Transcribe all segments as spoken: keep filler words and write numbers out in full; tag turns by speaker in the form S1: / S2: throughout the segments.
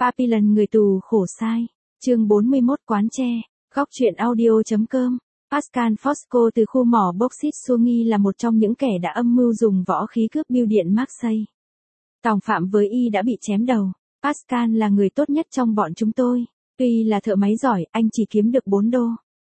S1: Papillon người tù khổ sai. Chương bốn mươi mốt Quán tre. Góc truyện audio chấm com. Pascal Fosco từ khu mỏ bauxit Sumy là một trong những kẻ đã âm mưu dùng võ khí cướp bưu điện Marseille. Tòng phạm với y đã bị chém đầu. Pascal là người tốt nhất trong bọn chúng tôi. Tuy là thợ máy giỏi, anh chỉ kiếm được bốn đô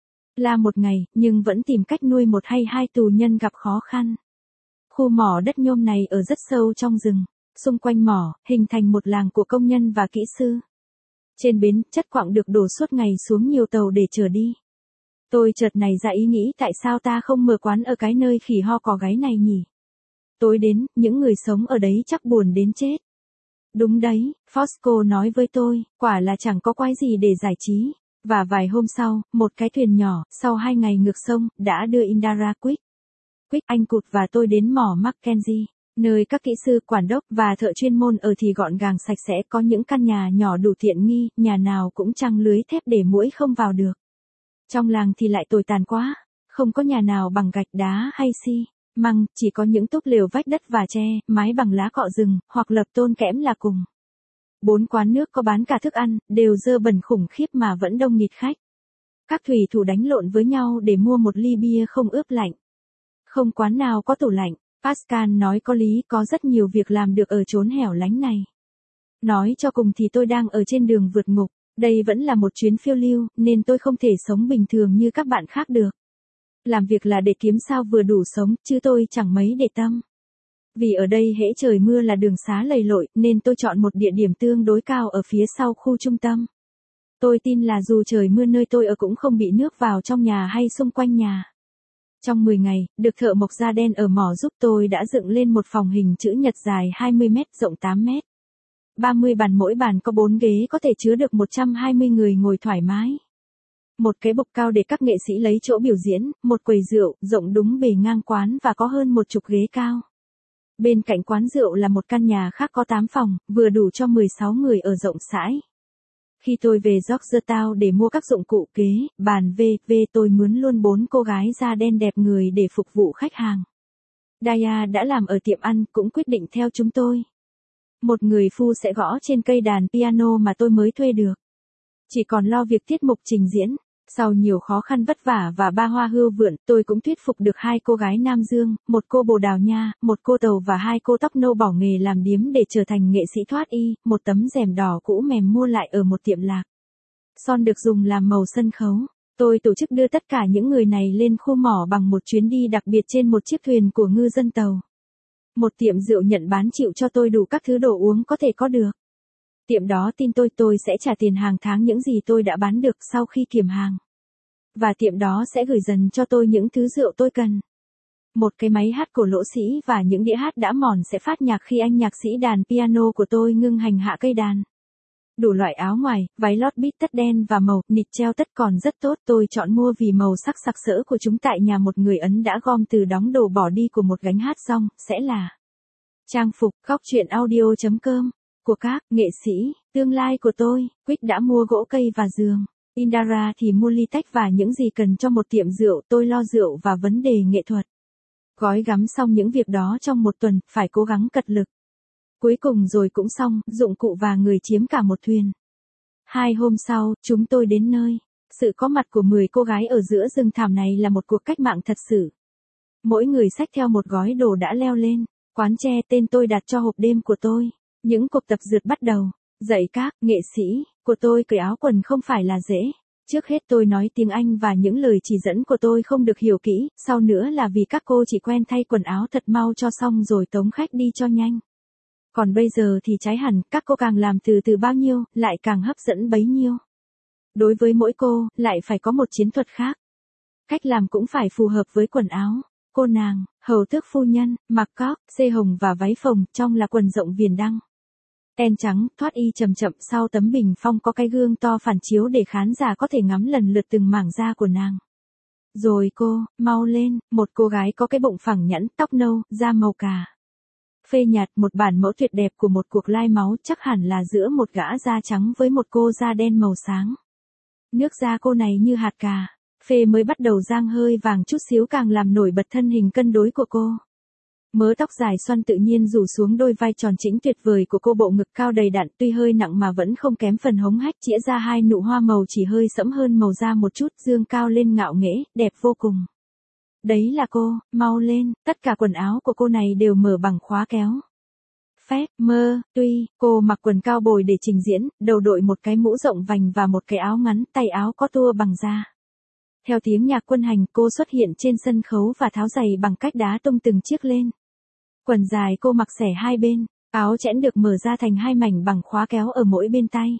S1: la một ngày, nhưng vẫn tìm cách nuôi một hay hai tù nhân gặp khó khăn. Khu mỏ đất nhôm này ở rất sâu trong rừng. Xung quanh mỏ, hình thành một làng của công nhân và kỹ sư. Trên bến, chất quặng được đổ suốt ngày xuống nhiều tàu để chở đi. Tôi chợt nảy ra ý nghĩ tại sao ta không mở quán ở cái nơi khỉ ho cò gáy này nhỉ? Tối đến, những người sống ở đấy chắc buồn đến chết. Đúng đấy, Fosco nói với tôi, quả là chẳng có quái gì để giải trí. Và vài hôm sau, một cái thuyền nhỏ, sau hai ngày ngược sông, đã đưa Indara Quick. Quick, anh Cụt và tôi đến mỏ Mackenzie, nơi các kỹ sư, quản đốc và thợ chuyên môn ở thì gọn gàng sạch sẽ, có những căn nhà nhỏ đủ tiện nghi, nhà nào cũng trăng lưới thép để muỗi không vào được. Trong làng thì lại tồi tàn quá, không có nhà nào bằng gạch đá hay xi măng, chỉ có những túp lều vách đất và tre, mái bằng lá cọ rừng, hoặc lợp tôn kẽm là cùng. Bốn quán nước có bán cả thức ăn, đều dơ bẩn khủng khiếp mà vẫn đông nghịt khách. Các thủy thủ đánh lộn với nhau để mua một ly bia không ướp lạnh. Không quán nào có tủ lạnh. Pascal nói có lý, có rất nhiều việc làm được ở chốn hẻo lánh này. Nói cho cùng thì tôi đang ở trên đường vượt ngục, đây vẫn là một chuyến phiêu lưu, nên tôi không thể sống bình thường như các bạn khác được. Làm việc là để kiếm sao vừa đủ sống, chứ tôi chẳng mấy để tâm. Vì ở đây hễ trời mưa là đường xá lầy lội, nên tôi chọn một địa điểm tương đối cao ở phía sau khu trung tâm. Tôi tin là dù trời mưa nơi tôi ở cũng không bị nước vào trong nhà hay xung quanh nhà. Trong mười ngày, được thợ mộc da đen ở mỏ giúp tôi đã dựng lên một phòng hình chữ nhật dài hai mươi mét, rộng tám mét. ba mươi bàn, mỗi bàn có bốn ghế có thể chứa được một trăm hai mươi người ngồi thoải mái. Một cái bục cao để các nghệ sĩ lấy chỗ biểu diễn, một quầy rượu, rộng đúng bề ngang quán và có hơn một chục ghế cao. Bên cạnh quán rượu là một căn nhà khác có tám phòng, vừa đủ cho mười sáu người ở rộng rãi. Khi tôi về Georgetown để mua các dụng cụ ghế, bàn vê vê tôi mướn luôn bốn cô gái da đen đẹp người để phục vụ khách hàng. Daya đã làm ở tiệm ăn cũng quyết định theo chúng tôi. Một người phu sẽ gõ trên cây đàn piano mà tôi mới thuê được. Chỉ còn lo việc tiết mục trình diễn. Sau nhiều khó khăn vất vả và ba hoa hươu vượn, tôi cũng thuyết phục được hai cô gái Nam Dương, một cô Bồ Đào Nha, một cô Tàu và hai cô tóc nâu bỏ nghề làm điếm để trở thành nghệ sĩ thoát y, một tấm rèm đỏ cũ mềm mua lại ở một tiệm lạc. Son được dùng làm màu sân khấu. Tôi tổ chức đưa tất cả những người này lên khu mỏ bằng một chuyến đi đặc biệt trên một chiếc thuyền của ngư dân tàu. Một tiệm rượu nhận bán chịu cho tôi đủ các thứ đồ uống có thể có được. Tiệm đó tin tôi tôi sẽ trả tiền hàng tháng những gì tôi đã bán được sau khi kiểm hàng. Và tiệm đó sẽ gửi dần cho tôi những thứ rượu tôi cần. Một cái máy hát cổ lỗ sĩ và những đĩa hát đã mòn sẽ phát nhạc khi anh nhạc sĩ đàn piano của tôi ngưng hành hạ cây đàn. Đủ loại áo ngoài, váy lót bít tất đen và màu, nịt treo tất còn rất tốt, tôi chọn mua vì màu sắc sặc sỡ của chúng tại nhà một người Ấn đã gom từ đóng đồ bỏ đi của một gánh hát xong, sẽ là trang phục. Góc truyện audio chấm com. Của các nghệ sĩ tương lai của tôi. Quick đã mua gỗ cây và giường. Indara thì mua ly tách và những gì cần cho một tiệm rượu, tôi lo rượu và vấn đề nghệ thuật. Gói gắm xong những việc đó trong một tuần, phải cố gắng cật lực. Cuối cùng rồi cũng xong, dụng cụ và người chiếm cả một thuyền. Hai hôm sau, chúng tôi đến nơi. Sự có mặt của mười cô gái ở giữa rừng thảm này là một cuộc cách mạng thật sự. Mỗi người xách theo một gói đồ đã leo lên. Quán tre tên tôi đặt cho hộp đêm của tôi. Những cuộc tập dượt bắt đầu. Dạy các nghệ sĩ của tôi cởi áo quần không phải là dễ. Trước hết tôi nói tiếng Anh và những lời chỉ dẫn của tôi không được hiểu kỹ, sau nữa là vì các cô chỉ quen thay quần áo thật mau cho xong rồi tống khách đi cho nhanh. Còn bây giờ thì trái hẳn, các cô càng làm từ từ bao nhiêu, lại càng hấp dẫn bấy nhiêu. Đối với mỗi cô, lại phải có một chiến thuật khác. Cách làm cũng phải phù hợp với quần áo. Cô nàng, hầu tước phu nhân, mặc cóc, xê hồng và váy phồng, trong là quần rộng viền đăng. Ten trắng, thoát y chậm chậm, sau tấm bình phong có cái gương to phản chiếu để khán giả có thể ngắm lần lượt từng mảng da của nàng. Rồi cô, mau lên, một cô gái có cái bụng phẳng nhẵn, tóc nâu, da màu cà phê nhạt, một bản mẫu tuyệt đẹp của một cuộc lai máu, chắc hẳn là giữa một gã da trắng với một cô da đen màu sáng. Nước da cô này như hạt cà phê mới bắt đầu rang hơi vàng chút xíu càng làm nổi bật thân hình cân đối của cô. Mớ tóc dài xoăn tự nhiên rủ xuống đôi vai tròn chỉnh tuyệt vời của cô, bộ ngực cao đầy đặn tuy hơi nặng mà vẫn không kém phần hống hách, chĩa ra hai nụ hoa màu chỉ hơi sẫm hơn màu da một chút, dương cao lên ngạo nghễ, đẹp vô cùng. Đấy là cô, mau lên, tất cả quần áo của cô này đều mở bằng khóa kéo. Phép, mơ, tuy, cô mặc quần cao bồi để trình diễn, đầu đội một cái mũ rộng vành và một cái áo ngắn, tay áo có tua bằng da. Theo tiếng nhạc quân hành, cô xuất hiện trên sân khấu và tháo giày bằng cách đá tung từng chiếc lên. Quần dài cô mặc xẻ hai bên, áo chẽn được mở ra thành hai mảnh bằng khóa kéo ở mỗi bên tay.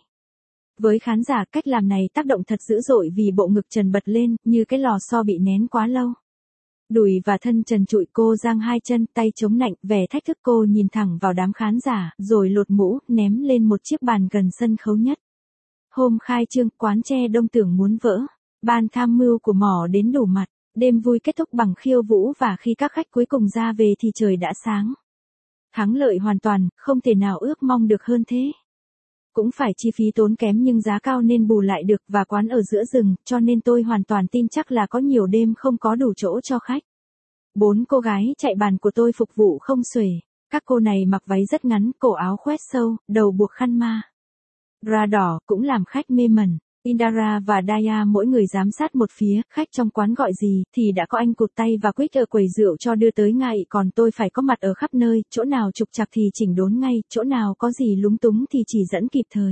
S1: Với khán giả, cách làm này tác động thật dữ dội vì bộ ngực trần bật lên, như cái lò xo bị nén quá lâu. Đùi và thân trần trụi, cô giang hai chân, tay chống nạnh, vẻ thách thức. Cô nhìn thẳng vào đám khán giả, rồi lột mũ, ném lên một chiếc bàn gần sân khấu nhất. Hôm khai trương, quán tre đông tưởng muốn vỡ. Ban tham mưu của mỏ đến đủ mặt. Đêm vui kết thúc bằng khiêu vũ và khi các khách cuối cùng ra về thì trời đã sáng. Thắng lợi hoàn toàn, không thể nào ước mong được hơn thế. Cũng phải chi phí tốn kém nhưng giá cao nên bù lại được, và quán ở giữa rừng, cho nên tôi hoàn toàn tin chắc là có nhiều đêm không có đủ chỗ cho khách. Bốn cô gái chạy bàn của tôi phục vụ không xuể. Các cô này mặc váy rất ngắn, cổ áo khoét sâu, đầu buộc khăn ma ra đỏ, cũng làm khách mê mẩn. Indara và Daya mỗi người giám sát một phía, khách trong quán gọi gì thì đã có anh cụt tay và Quick ở quầy rượu cho đưa tới ngay, còn tôi phải có mặt ở khắp nơi, chỗ nào trục trặc thì chỉnh đốn ngay, chỗ nào có gì lúng túng thì chỉ dẫn kịp thời.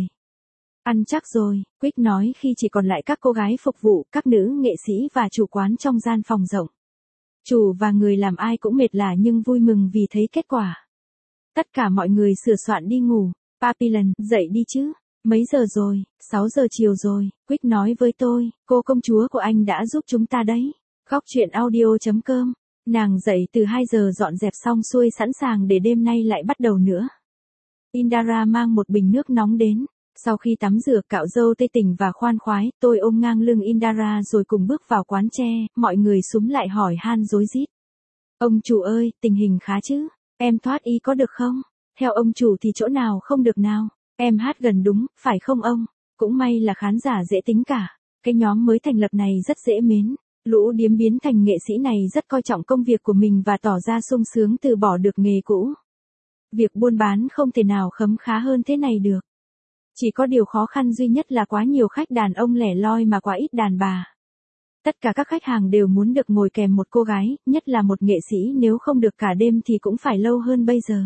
S1: Ăn chắc rồi, Quick nói khi chỉ còn lại các cô gái phục vụ, các nữ nghệ sĩ và chủ quán trong gian phòng rộng. Chủ và người làm ai cũng mệt lả nhưng vui mừng vì thấy kết quả. Tất cả mọi người sửa soạn đi ngủ. Papillon, dậy đi chứ. Mấy giờ rồi? sáu giờ chiều rồi, Quick nói với tôi, cô công chúa của anh đã giúp chúng ta đấy. Góc chuyện audio chấm com. Nàng dậy từ hai giờ dọn dẹp xong xuôi sẵn sàng để đêm nay lại bắt đầu nữa. Indara mang một bình nước nóng đến. Sau khi tắm rửa, cạo râu tê tỉnh và khoan khoái, tôi ôm ngang lưng Indara rồi cùng bước vào quán tre, mọi người xúm lại hỏi han rối rít. Ông chủ ơi, tình hình khá chứ? Em thoát y có được không? Theo ông chủ thì chỗ nào không được nào? Em hát gần đúng, phải không ông? Cũng may là khán giả dễ tính cả. Cái nhóm mới thành lập này rất dễ mến. Lũ điếm biến thành nghệ sĩ này rất coi trọng công việc của mình và tỏ ra sung sướng từ bỏ được nghề cũ. Việc buôn bán không thể nào khấm khá hơn thế này được. Chỉ có điều khó khăn duy nhất là quá nhiều khách đàn ông lẻ loi mà quá ít đàn bà. Tất cả các khách hàng đều muốn được ngồi kèm một cô gái, nhất là một nghệ sĩ, nếu không được cả đêm thì cũng phải lâu hơn bây giờ.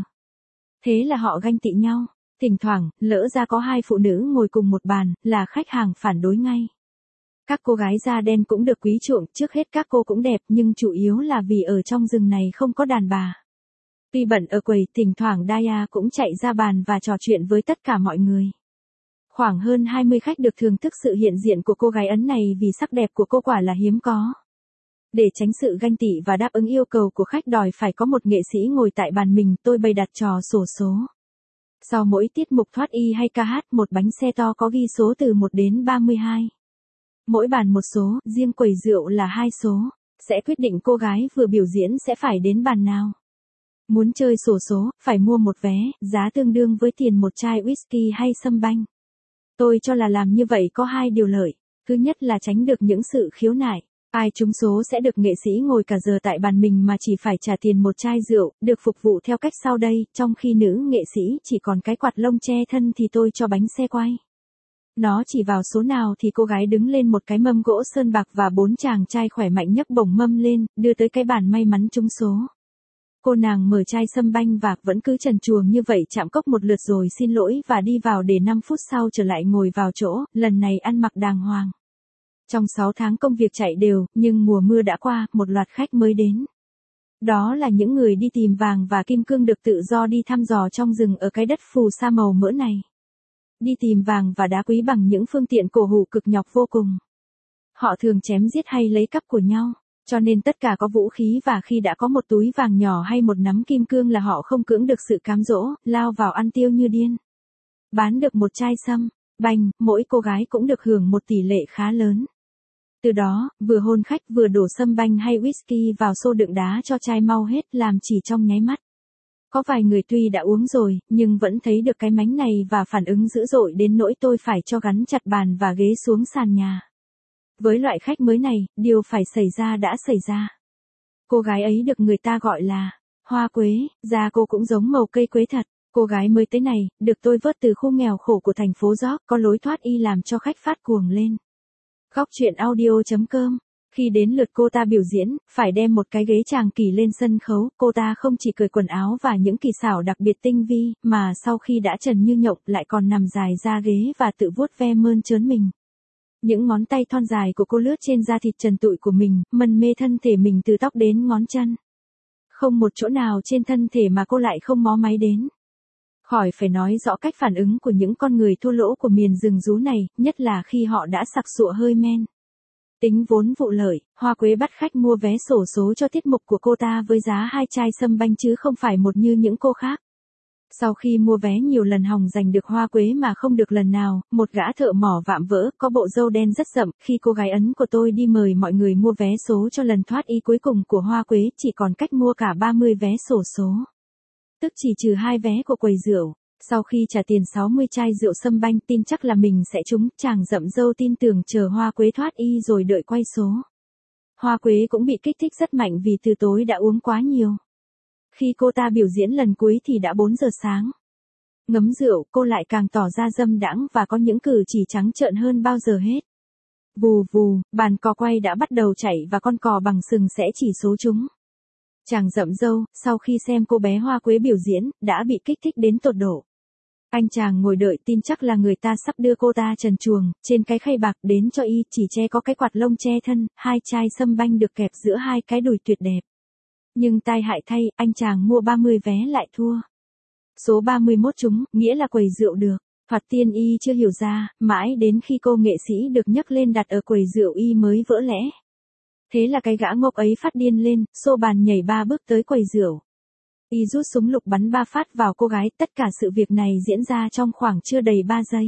S1: Thế là họ ganh tị nhau. Thỉnh thoảng, lỡ ra có hai phụ nữ ngồi cùng một bàn, là khách hàng phản đối ngay. Các cô gái da đen cũng được quý chuộng, trước hết các cô cũng đẹp nhưng chủ yếu là vì ở trong rừng này không có đàn bà. Tuy bận ở quầy, thỉnh thoảng Daya cũng chạy ra bàn và trò chuyện với tất cả mọi người. Khoảng hơn hai mươi khách được thưởng thức sự hiện diện của cô gái Ấn này vì sắc đẹp của cô quả là hiếm có. Để tránh sự ganh tị và đáp ứng yêu cầu của khách đòi phải có một nghệ sĩ ngồi tại bàn mình, tôi bày đặt trò xổ số. Sau mỗi tiết mục thoát y hay ca hát, một bánh xe to có ghi số từ một đến ba mươi hai. Mỗi bàn một số, riêng quầy rượu là hai số, sẽ quyết định cô gái vừa biểu diễn sẽ phải đến bàn nào. Muốn chơi xổ số, phải mua một vé, giá tương đương với tiền một chai whisky hay sâm banh. Tôi cho là làm như vậy có hai điều lợi. Thứ nhất là tránh được những sự khiếu nại. Ai trúng số sẽ được nghệ sĩ ngồi cả giờ tại bàn mình mà chỉ phải trả tiền một chai rượu, được phục vụ theo cách sau đây, trong khi nữ nghệ sĩ chỉ còn cái quạt lông che thân thì tôi cho bánh xe quay. Nó chỉ vào số nào thì cô gái đứng lên một cái mâm gỗ sơn bạc và bốn chàng trai khỏe mạnh nhấc bổng mâm lên, đưa tới cái bàn may mắn trúng số. Cô nàng mở chai sâm banh và vẫn cứ trần truồng như vậy, chạm cốc một lượt rồi xin lỗi và đi vào để năm phút sau trở lại ngồi vào chỗ, lần này ăn mặc đàng hoàng. Trong sáu tháng công việc chạy đều, nhưng mùa mưa đã qua, một loạt khách mới đến. Đó là những người đi tìm vàng và kim cương được tự do đi thăm dò trong rừng ở cái đất phù sa màu mỡ này. Đi tìm vàng và đá quý bằng những phương tiện cổ hủ cực nhọc vô cùng. Họ thường chém giết hay lấy cắp của nhau, cho nên tất cả có vũ khí và khi đã có một túi vàng nhỏ hay một nắm kim cương là họ không cưỡng được sự cám dỗ, lao vào ăn tiêu như điên. Bán được một chai sâm banh, mỗi cô gái cũng được hưởng một tỷ lệ khá lớn. Từ đó, vừa hôn khách vừa đổ sâm banh hay whisky vào xô đựng đá cho chai mau hết, làm chỉ trong nháy mắt. Có vài người tuy đã uống rồi, nhưng vẫn thấy được cái mánh này và phản ứng dữ dội đến nỗi tôi phải cho gắn chặt bàn và ghế xuống sàn nhà. Với loại khách mới này, điều phải xảy ra đã xảy ra. Cô gái ấy được người ta gọi là Hoa quế, da cô cũng giống màu cây quế thật. Cô gái mới tới này, được tôi vớt từ khu nghèo khổ của thành phố York, có lối thoát y làm cho khách phát cuồng lên. Góc truyện audio.com. Khi đến lượt cô ta biểu diễn, phải đem một cái ghế tràng kỳ lên sân khấu, cô ta không chỉ cởi quần áo và những kỳ xảo đặc biệt tinh vi, mà sau khi đã trần như nhộng lại còn nằm dài ra ghế và tự vuốt ve mơn trớn mình. Những ngón tay thon dài của cô lướt trên da thịt trần trụi của mình, mân mê thân thể mình từ tóc đến ngón chân. Không một chỗ nào trên thân thể mà cô lại không mó máy đến. Khỏi phải nói rõ cách phản ứng của những con người thua lỗ của miền rừng rú này, nhất là khi họ đã sặc sụa hơi men. Tính vốn vụ lợi, Hoa quế bắt khách mua vé xổ số cho tiết mục của cô ta với giá hai chai sâm banh chứ không phải một như những cô khác. Sau khi mua vé nhiều lần hòng giành được Hoa quế mà không được lần nào, một gã thợ mỏ vạm vỡ, có bộ râu đen rất rậm, khi cô gái Ấn của tôi đi mời mọi người mua vé số cho lần thoát y cuối cùng của Hoa quế, chỉ còn cách mua cả ba mươi vé xổ số. Tức chỉ trừ hai vé của quầy rượu. Sau khi trả tiền sáu mươi chai rượu sâm banh tin chắc là mình sẽ trúng, chàng rậm râu tin tưởng chờ Hoa quế thoát y rồi đợi quay số. Hoa quế cũng bị kích thích rất mạnh vì từ tối đã uống quá nhiều. Khi cô ta biểu diễn lần cuối thì đã bốn giờ sáng. Ngấm rượu, cô lại càng tỏ ra dâm đãng và có những cử chỉ trắng trợn hơn bao giờ hết. Vù vù, bàn cò quay đã bắt đầu chạy và con cò bằng sừng sẽ chỉ số chúng. Chàng rậm râu, sau khi xem cô bé Hoa quế biểu diễn, đã bị kích thích đến tột độ. Anh chàng ngồi đợi tin chắc là người ta sắp đưa cô ta trần truồng, trên cái khay bạc đến cho y, chỉ che có cái quạt lông che thân, hai chai sâm banh được kẹp giữa hai cái đùi tuyệt đẹp. Nhưng tai hại thay, anh chàng mua ba mươi vé lại thua. Số ba mươi mốt trúng, nghĩa là quầy rượu được. Thoạt tiên y chưa hiểu ra, mãi đến khi cô nghệ sĩ được nhấc lên đặt ở quầy rượu y mới vỡ lẽ. Thế là cái gã ngốc ấy phát điên lên, xô bàn nhảy ba bước tới quầy rượu. Y rút súng lục bắn ba phát vào cô gái, tất cả sự việc này diễn ra trong khoảng chưa đầy ba giây.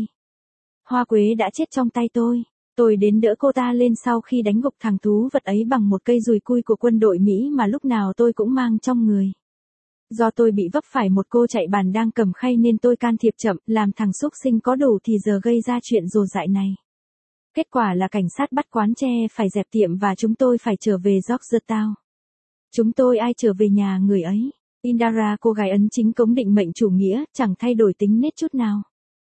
S1: Hoa quế đã chết trong tay tôi. Tôi đến đỡ cô ta lên sau khi đánh gục thằng thú vật ấy bằng một cây dùi cui của quân đội Mỹ mà lúc nào tôi cũng mang trong người. Do tôi bị vấp phải một cô chạy bàn đang cầm khay nên tôi can thiệp chậm, làm thằng xúc sinh có đủ thì giờ gây ra chuyện rồ dại này. Kết quả là cảnh sát bắt quán tre phải dẹp tiệm và chúng tôi phải trở về Georgetown. Chúng tôi ai trở về nhà người ấy. Indira, cô gái Ấn chính cống định mệnh chủ nghĩa, chẳng thay đổi tính nết chút nào.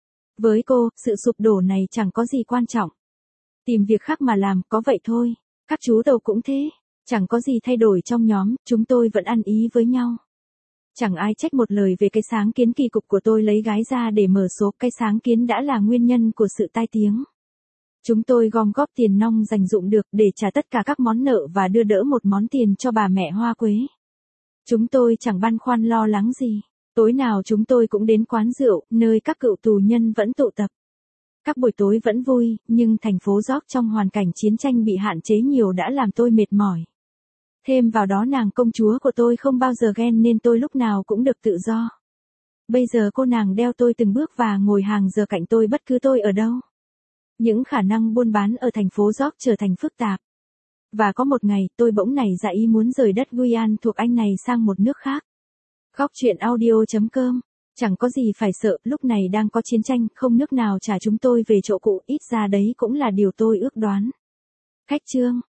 S1: Với cô, sự sụp đổ này chẳng có gì quan trọng. Tìm việc khác mà làm, có vậy thôi. Các chú tàu cũng thế. Chẳng có gì thay đổi trong nhóm, chúng tôi vẫn ăn ý với nhau. Chẳng ai trách một lời về cái sáng kiến kỳ cục của tôi lấy gái ra để mở số. Cái sáng kiến đã là nguyên nhân của sự tai tiếng. Chúng tôi gom góp tiền nong dành dụm được để trả tất cả các món nợ và đưa đỡ một món tiền cho bà mẹ Hoa quế. Chúng tôi chẳng băn khoăn lo lắng gì. Tối nào chúng tôi cũng đến quán rượu, nơi các cựu tù nhân vẫn tụ tập. Các buổi tối vẫn vui, nhưng thành phố York trong hoàn cảnh chiến tranh bị hạn chế nhiều đã làm tôi mệt mỏi. Thêm vào đó nàng công chúa của tôi không bao giờ ghen nên tôi lúc nào cũng được tự do. Bây giờ cô nàng đeo tôi từng bước và ngồi hàng giờ cạnh tôi bất cứ tôi ở đâu. Những khả năng buôn bán ở thành phố York trở thành phức tạp. Và có một ngày, tôi bỗng nảy ra ý muốn rời đất Guyana thuộc Anh này sang một nước khác. Góc truyện audio.com. Chẳng có gì phải sợ, lúc này đang có chiến tranh, không nước nào trả chúng tôi về chỗ cũ, ít ra đấy cũng là điều tôi ước đoán. Khách chương.